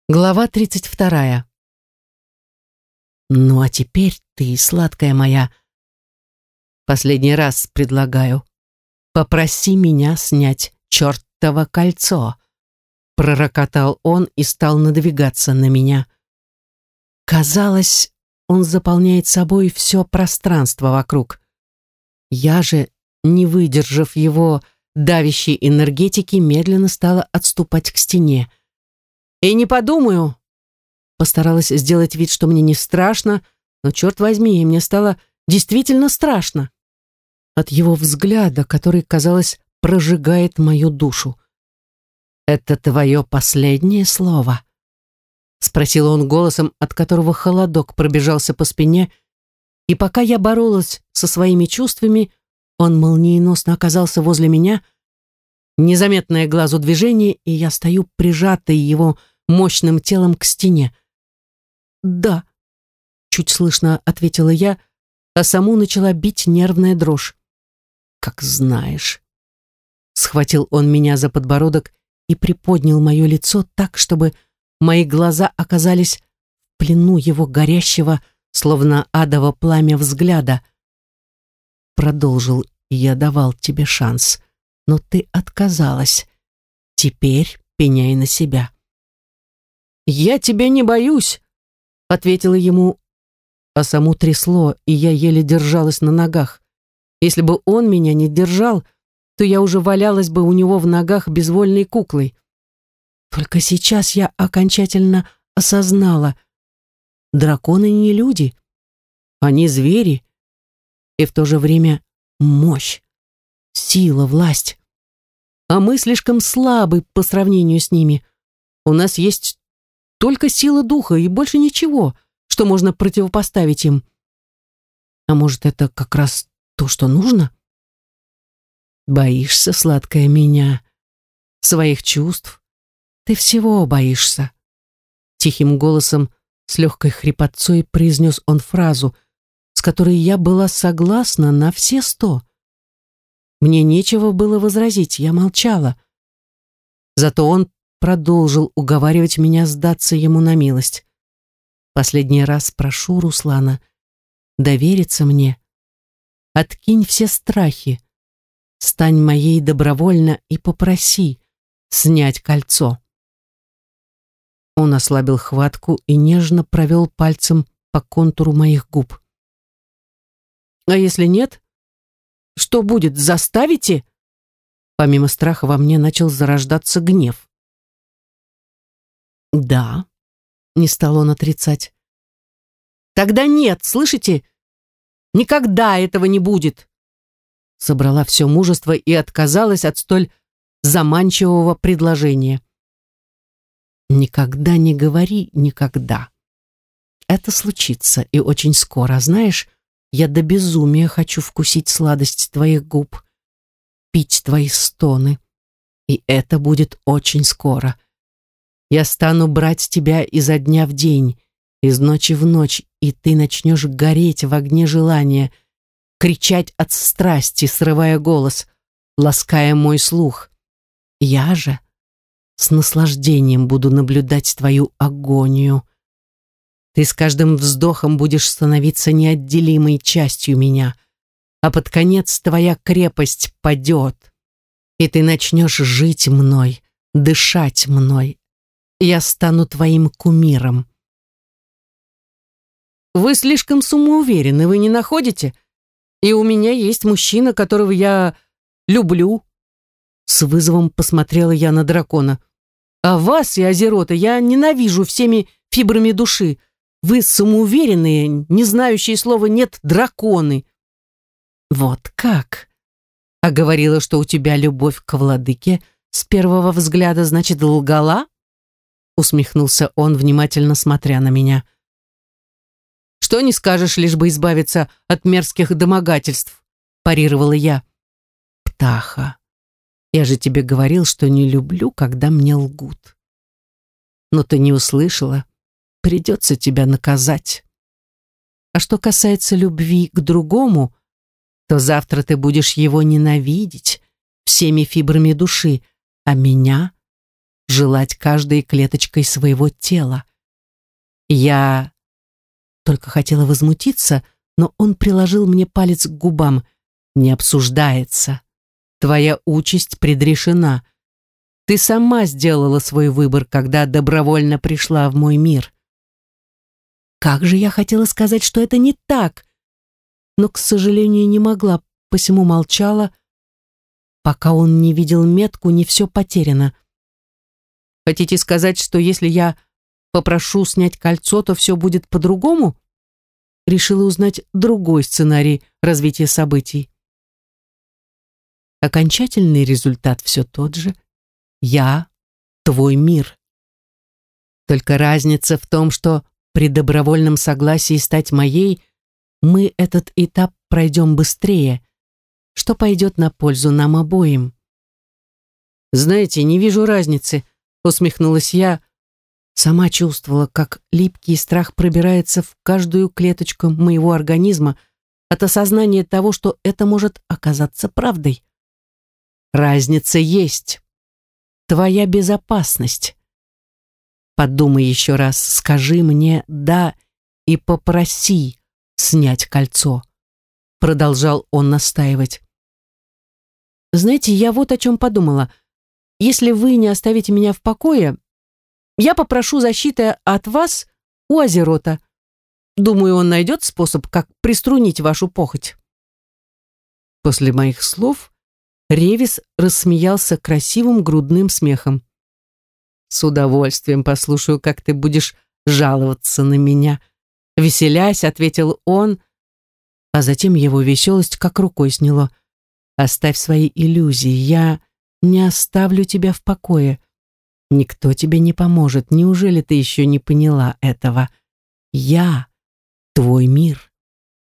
Глава 32. Ну а теперь ты, сладкая моя, последний раз предлагаю, попроси меня снять чертово кольцо. Пророкотал он и стал надвигаться на меня. Казалось, он заполняет собой все пространство вокруг. Я же, не выдержав его давящей энергетики, медленно стала отступать к стене. И не подумаю. Постаралась сделать вид, что мне не страшно, но, черт возьми, мне стало действительно страшно. От его взгляда, который, казалось, прожигает мою душу. «Это твое последнее слово?» Спросил он голосом, от которого холодок пробежался по спине, и пока я боролась со своими чувствами, он молниеносно оказался возле меня, незаметное глазу движение, и я стою прижатой его мощным телом к стене. «Да», — чуть слышно ответила я, а саму начала бить нервная дрожь. «Как знаешь». Схватил он меня за подбородок и приподнял мое лицо так, чтобы мои глаза оказались в плену его горящего, словно адово пламя взгляда. Продолжил: «Я давал тебе шанс, но ты отказалась. Теперь пеняй на себя». «Я тебя не боюсь», — ответила ему, а саму трясло, и я еле держалась на ногах. Если бы он меня не держал, то я уже валялась бы у него в ногах безвольной куклой. Только сейчас я окончательно осознала: драконы не люди, они звери, и в то же время мощь, сила, власть. А мы слишком слабы по сравнению с ними. У нас есть только сила духа и больше ничего, что можно противопоставить им. А может, это как раз то, что нужно? Боишься, сладкая, меня, своих чувств? Ты всего боишься. Тихим голосом, с легкой хрипотцой произнес он фразу, с которой я была согласна на все 100. Мне нечего было возразить, я молчала. Зато он продолжил уговаривать меня сдаться ему на милость. «Последний раз прошу, Руслана, довериться мне. Откинь все страхи, стань моей добровольно и попроси снять кольцо». Он ослабил хватку и нежно провел пальцем по контуру моих губ. «А если нет? Что будет, заставите?» Помимо страха во мне начал зарождаться гнев. «Да», — не стал он отрицать. «Тогда нет, слышите? Никогда этого не будет!» Собрала все мужество и отказалась от столь заманчивого предложения. «Никогда не говори никогда. Это случится, и очень скоро. Знаешь, я до безумия хочу вкусить сладость твоих губ, пить твои стоны, и это будет очень скоро. Я стану брать тебя изо дня в день, из ночи в ночь, и ты начнешь гореть в огне желания, кричать от страсти, срывая голос, лаская мой слух. Я же с наслаждением буду наблюдать твою агонию. Ты с каждым вздохом будешь становиться неотделимой частью меня, а под конец твоя крепость падет, и ты начнешь жить мной, дышать мной. Я стану твоим кумиром». «Вы слишком самоуверены, вы не находите? И у меня есть мужчина, которого я люблю». С вызовом посмотрела я на дракона. «А вас и Азерота я ненавижу всеми фибрами души. Вы самоуверенные, не знающие слова «нет» драконы». «Вот как? А говорила, что у тебя любовь к владыке с первого взгляда, значит, лгала?» Усмехнулся он, внимательно смотря на меня. «Что не скажешь, лишь бы избавиться от мерзких домогательств», парировала я. «Птаха, я же тебе говорил, что не люблю, когда мне лгут. Но ты не услышала, придется тебя наказать. А что касается любви к другому, то завтра ты будешь его ненавидеть всеми фибрами души, а меня желать каждой клеточкой своего тела. Я только хотела возмутиться, но он приложил мне палец к губам. «Не обсуждается. Твоя участь предрешена. Ты сама сделала свой выбор, когда добровольно пришла в мой мир». Как же я хотела сказать, что это не так, но, к сожалению, не могла, посему молчала. Пока он не видел метку, не все потеряно. «Хотите сказать, что если я попрошу снять кольцо, то все будет по-другому?» Решила узнать другой сценарий развития событий. Окончательный результат все тот же. Я твой мир. Только разница в том, что при добровольном согласии стать моей мы этот этап пройдем быстрее, что пойдет на пользу нам обоим. «Знаете, не вижу разницы», — усмехнулась я. Сама чувствовала, как липкий страх пробирается в каждую клеточку моего организма от осознания того, что это может оказаться правдой. Разница есть. Твоя безопасность. Подумай еще раз, скажи мне «да» и попроси снять кольцо. Продолжал он настаивать. Знаете, я вот о чем подумала. Если вы не оставите меня в покое, я попрошу защиты от вас у Азерота. Думаю, он найдет способ, как приструнить вашу похоть. После моих слов Ревис рассмеялся красивым грудным смехом. «С удовольствием послушаю, как ты будешь жаловаться на меня», — веселясь, ответил он, а затем его веселость как рукой сняло. «Оставь свои иллюзии, я не оставлю тебя в покое. Никто тебе не поможет, неужели ты еще не поняла этого? Я твой мир».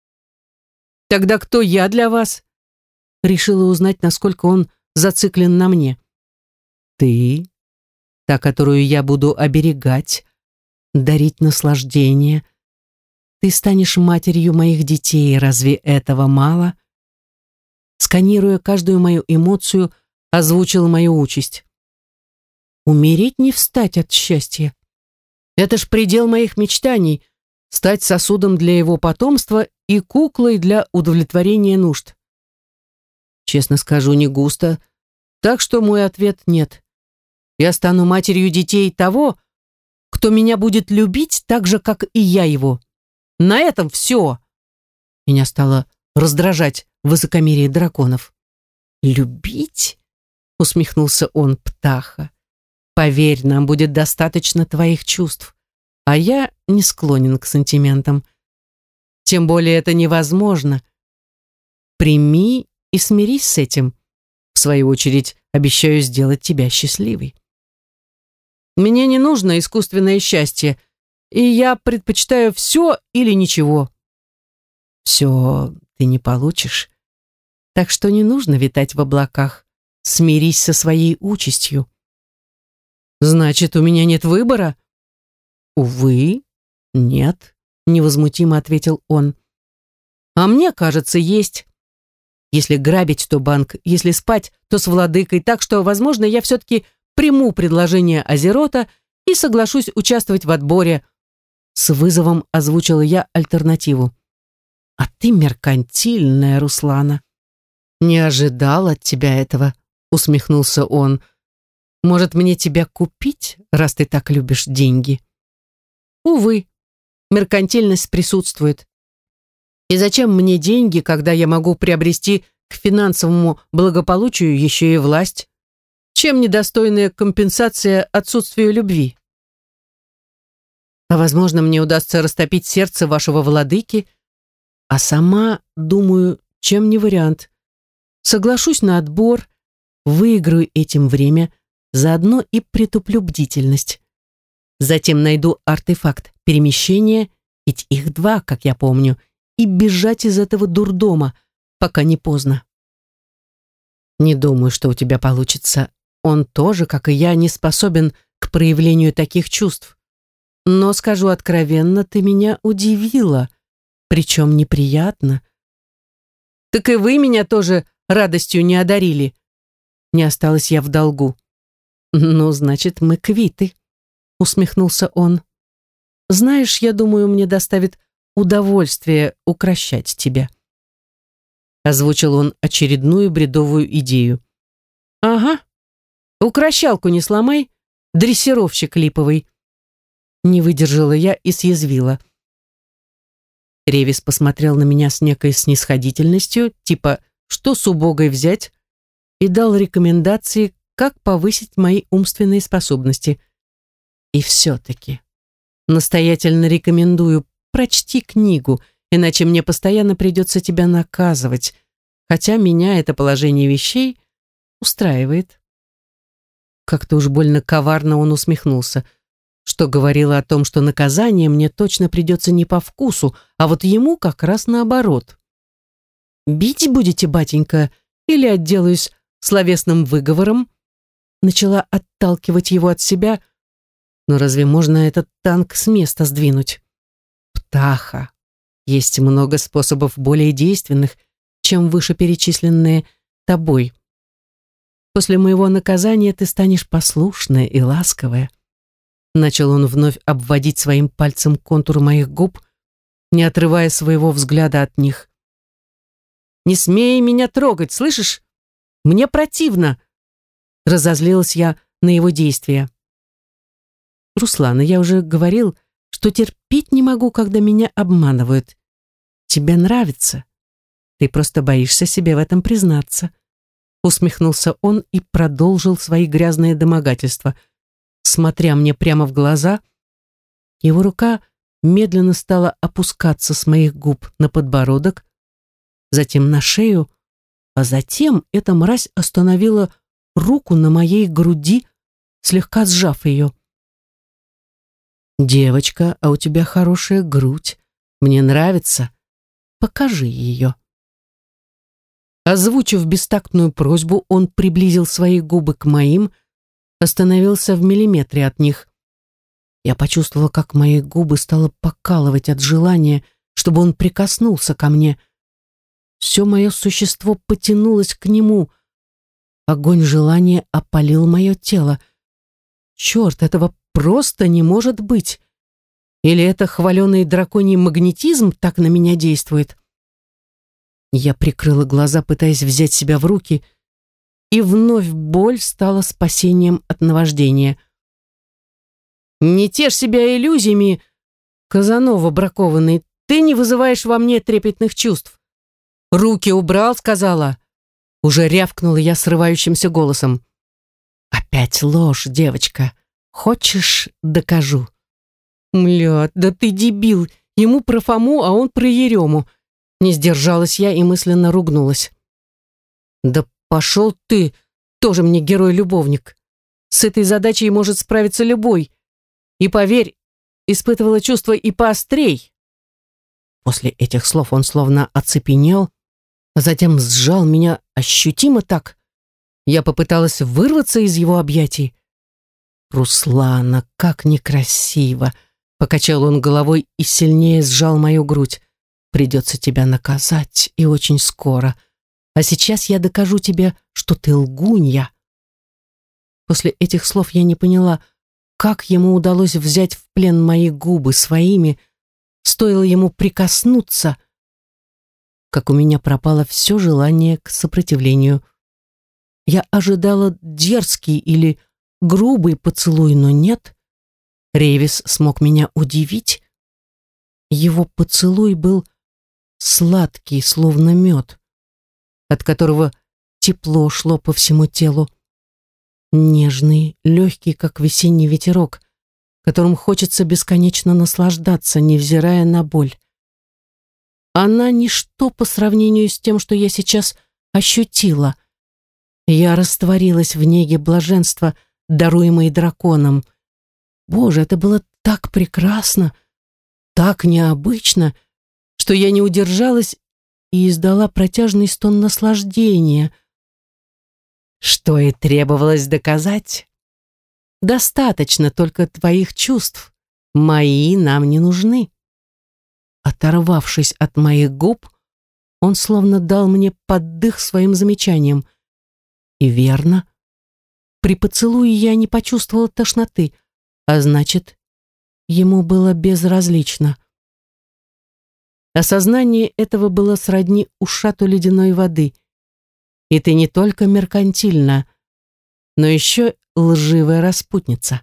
«Тогда кто я для вас?» Решила узнать, насколько он зациклен на мне. «Ты, та, которую я буду оберегать, дарить наслаждение. Ты станешь матерью моих детей, разве этого мало?» Сканируя каждую мою эмоцию, озвучил мою участь. Умереть не встать от счастья. Это ж предел моих мечтаний — стать сосудом для его потомства и куклой для удовлетворения нужд. Честно скажу, не густо, так что мой ответ — нет. Я стану матерью детей того, кто меня будет любить так же, как и я его. На этом все. Меня стало раздражать высокомерие драконов. «Любить?» — усмехнулся он, птаха. «Поверь, нам будет достаточно твоих чувств, а я не склонен к сантиментам. Тем более это невозможно. Прими и смирись с этим. В свою очередь, обещаю сделать тебя счастливой. Мне не нужно искусственное счастье, и я предпочитаю все или ничего». «Все ты не получишь, так что не нужно витать в облаках. Смирись со своей участью». «Значит, у меня нет выбора?» «Увы, нет», — невозмутимо ответил он. «А мне кажется, есть. Если грабить, то банк, если спать, то с владыкой, так что, возможно, я все-таки приму предложение Азерота и соглашусь участвовать в отборе». С вызовом озвучила я альтернативу. «А ты меркантильная, Руслана». «Не ожидал от тебя этого», — усмехнулся он. «Может, мне тебя купить, раз ты так любишь деньги?» «Увы, меркантильность присутствует. И зачем мне деньги, когда я могу приобрести к финансовому благополучию еще и власть? Чем недостойная компенсация отсутствию любви? А возможно, мне удастся растопить сердце вашего владыки, а сама, думаю, чем не вариант. Соглашусь на отбор, выиграю этим время, заодно и притуплю бдительность. Затем найду артефакт перемещения, ведь их 2, как я помню, и бежать из этого дурдома, пока не поздно. Не думаю, что у тебя получится. Он тоже, как и я, не способен к проявлению таких чувств. Но, скажу откровенно, ты меня удивила, причем неприятно. Так и вы меня тоже радостью не одарили. Не осталась я в долгу. «Ну, значит, мы квиты», — усмехнулся он. «Знаешь, я думаю, мне доставит удовольствие укрощать тебя». Озвучил он очередную бредовую идею. «Ага, укрощалку не сломай, дрессировщик липовый». Не выдержала я и съязвила. Ревис посмотрел на меня с некой снисходительностью, типа «что с убогой взять?» и дал рекомендации, как повысить мои умственные способности. И все-таки настоятельно рекомендую, прочти книгу, иначе мне постоянно придется тебя наказывать, хотя меня это положение вещей устраивает. Как-то уж больно коварно он усмехнулся, что говорило о том, что наказание мне точно придется не по вкусу, а вот ему как раз наоборот. «Бить будете, батенька, или отделаюсь словесным выговором?» Начала отталкивать его от себя, но разве можно этот танк с места сдвинуть? «Птаха, есть много способов более действенных, чем вышеперечисленные тобой. После моего наказания ты станешь послушная и ласковая». Начал он вновь обводить своим пальцем контур моих губ, не отрывая своего взгляда от них. «Не смей меня трогать, слышишь? Мне противно!» Разозлилась я на его действия. «Руслана, я уже говорил, что терпеть не могу, когда меня обманывают. Тебе нравится. Ты просто боишься себе в этом признаться». Усмехнулся он и продолжил свои грязные домогательства. Смотря мне прямо в глаза, его рука медленно стала опускаться с моих губ на подбородок, затем на шею, а затем эта мразь остановила руку на моей груди, слегка сжав ее. «Девочка, а у тебя хорошая грудь. Мне нравится. Покажи ее». Озвучив бестактную просьбу, он приблизил свои губы к моим, остановился в миллиметре от них. Я почувствовала, как мои губы стало покалывать от желания, чтобы он прикоснулся ко мне. Все мое существо потянулось к нему. Огонь желания опалил мое тело. Черт, этого просто не может быть. Или это хваленый драконий магнетизм так на меня действует? Я прикрыла глаза, пытаясь взять себя в руки, и вновь боль стала спасением от наваждения. «Не тешь себя иллюзиями, Казанова бракованный, ты не вызываешь во мне трепетных чувств». «Руки убрал», — сказала. Уже рявкнула я срывающимся голосом. «Опять ложь, девочка. Хочешь, докажу?» «Мля, да ты дебил. Ему про Фому, а он про Ерему». Не сдержалась я и мысленно ругнулась. «Да пошел ты, тоже мне герой-любовник. С этой задачей может справиться любой. И поверь, испытывала чувства и поострей». После этих слов он словно оцепенел, а затем сжал меня ощутимо так. Я попыталась вырваться из его объятий. «Руслана, как некрасиво!» Покачал он головой и сильнее сжал мою грудь. «Придется тебя наказать, и очень скоро. А сейчас я докажу тебе, что ты лгунья». После этих слов я не поняла, как ему удалось взять в плен мои губы своими, стоило ему прикоснуться, как у меня пропало все желание к сопротивлению. Я ожидала дерзкий или грубый поцелуй, но нет. Ревис смог меня удивить. Его поцелуй был сладкий, словно мед, от которого тепло шло по всему телу. Нежный, легкий, как весенний ветерок, которым хочется бесконечно наслаждаться, невзирая на боль. Она ничто по сравнению с тем, что я сейчас ощутила. Я растворилась в неге блаженства, даруемой драконом. Боже, это было так прекрасно, так необычно, что я не удержалась и издала протяжный стон наслаждения. Что и требовалось доказать. Достаточно только твоих чувств. Мои нам не нужны. Оторвавшись от моих губ, он словно дал мне поддых своим замечанием. И верно, при поцелуе я не почувствовала тошноты, а значит, ему было безразлично. Осознание этого было сродни ушату ледяной воды. И ты не только меркантильна, но еще лживая распутница.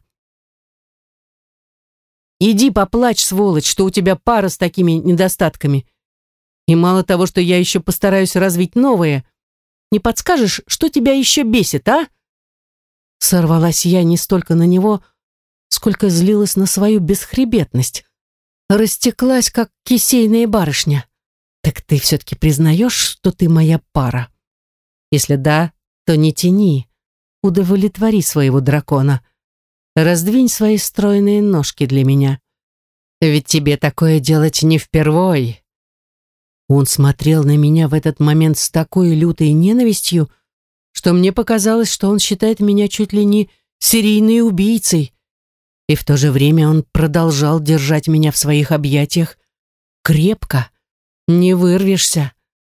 Иди поплачь, сволочь, что у тебя пара с такими недостатками. И мало того, что я еще постараюсь развить новые, не подскажешь, что тебя еще бесит, а? Сорвалась я не столько на него, сколько злилась на свою бесхребетность. Растеклась, как кисейная барышня. Так ты все-таки признаешь, что ты моя пара? Если да, то не тяни. Удовлетвори своего дракона. Раздвинь свои стройные ножки для меня. Ведь тебе такое делать не впервой. Он смотрел на меня в этот момент с такой лютой ненавистью, что мне показалось, что он считает меня чуть ли не серийной убийцей. И в то же время он продолжал держать меня в своих объятиях крепко. Не вырвешься.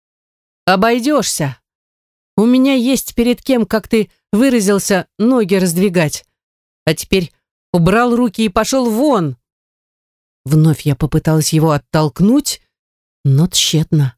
Обойдешься. У меня есть перед кем, как ты выразился, ноги раздвигать. А теперь убрал руки и пошел вон. Вновь я попыталась его оттолкнуть, но тщетно.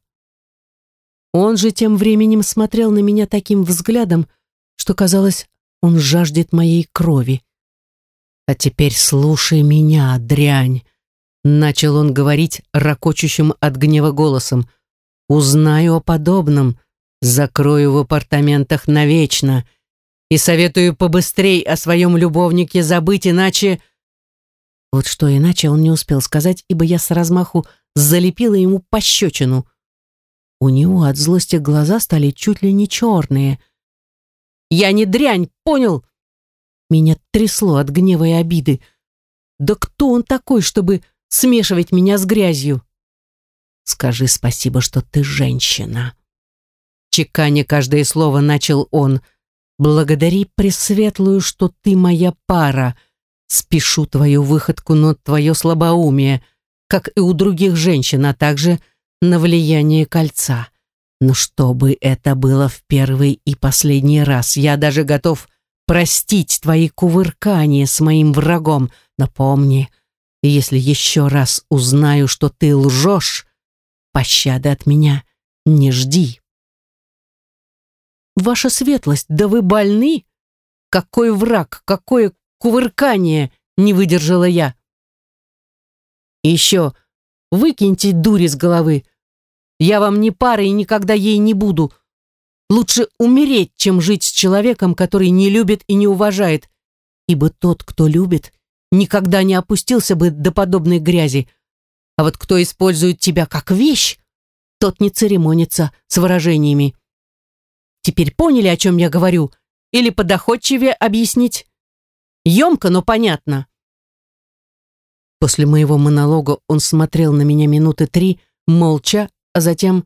Он же тем временем смотрел на меня таким взглядом, что казалось, он жаждет моей крови. «А теперь слушай меня, дрянь!» Начал он говорить ракочущим от гнева голосом. «Узнаю о подобном, закрою в апартаментах навечно и советую побыстрей о своем любовнике забыть, иначе...» Вот что иначе он не успел сказать, ибо я с размаху залепила ему пощечину. У него от злости глаза стали чуть ли не черные. «Я не дрянь, понял?» Меня трясло от гнева и обиды. «Да кто он такой, чтобы смешивать меня с грязью?» «Скажи спасибо, что ты женщина». Чеканя каждое слово, начал он. «Благодари Пресветлую, что ты моя пара. Спешу твою выходку, но твое слабоумие, как и у других женщин, а также на влияние кольца. Но чтобы это было в первый и последний раз, я даже готов простить твои кувыркания с моим врагом. Но помни, если еще раз узнаю, что ты лжешь, пощады от меня не жди». «Ваша светлость, да вы больны? Какой враг, какое кувыркание!» — не выдержала я. «И еще выкиньте дурь из головы. Я вам не пара и никогда ей не буду. Лучше умереть, чем жить с человеком, который не любит и не уважает, ибо тот, кто любит, никогда не опустился бы до подобной грязи. А вот кто использует тебя как вещь, тот не церемонится с выражениями. Теперь поняли, о чем я говорю? Или подоходчивее объяснить? Емко, но понятно». После моего монолога он смотрел на меня минуты 3, молча, а затем: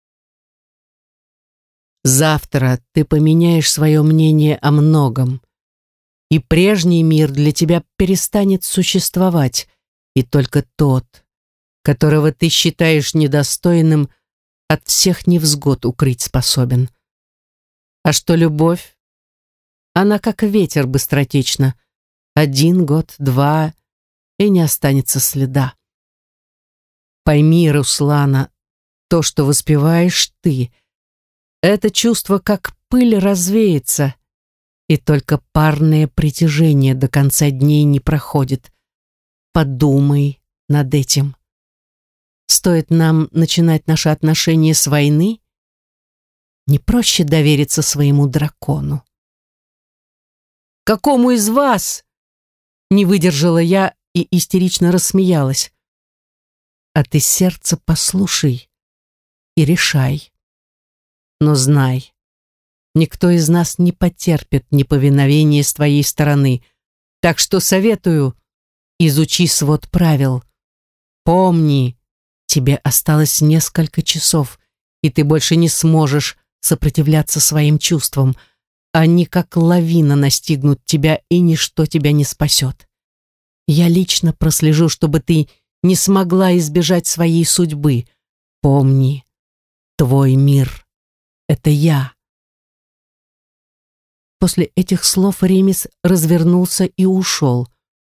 «Завтра ты поменяешь свое мнение о многом, и прежний мир для тебя перестанет существовать, и только тот, которого ты считаешь недостойным, от всех невзгод укрыть способен. А что любовь? Она как ветер быстротечна. 1 год, 2, и не останется следа. Пойми, Руслана, то, что воспеваешь ты, это чувство как пыль развеется, и только парное притяжение до конца дней не проходит. Подумай над этим. Стоит нам начинать наши отношения с войны? Не проще довериться своему дракону?» «Какому из вас?» Не выдержала я и истерично рассмеялась. «А ты сердце послушай и решай. Но знай, никто из нас не потерпит неповиновения с твоей стороны, так что советую, изучи свод правил. Помни, тебе осталось несколько часов, и ты больше не сможешь сопротивляться своим чувствам. Они как лавина настигнут тебя, и ничто тебя не спасет. Я лично прослежу, чтобы ты не смогла избежать своей судьбы. Помни, твой мир — это я». После этих слов Ремис развернулся и ушел.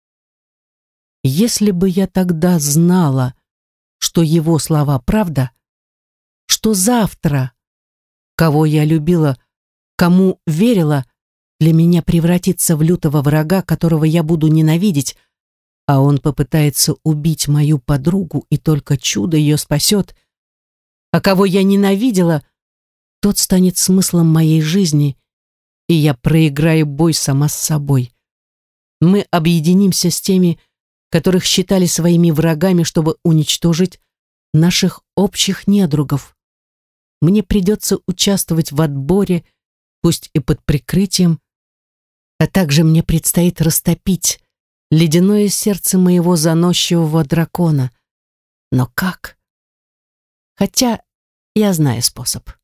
Если бы я тогда знала, что его слова правда, что завтра, кого я любила, кому верила, для меня превратится в лютого врага, которого я буду ненавидеть, а он попытается убить мою подругу, и только чудо ее спасет, а кого я ненавидела, тот станет смыслом моей жизни, и я проиграю бой сама с собой. Мы объединимся с теми, которых считали своими врагами, чтобы уничтожить наших общих недругов. Мне придется участвовать в отборе, пусть и под прикрытием, а также мне предстоит растопить ледяное сердце моего заносчивого дракона. Но как? Хотя я знаю способ.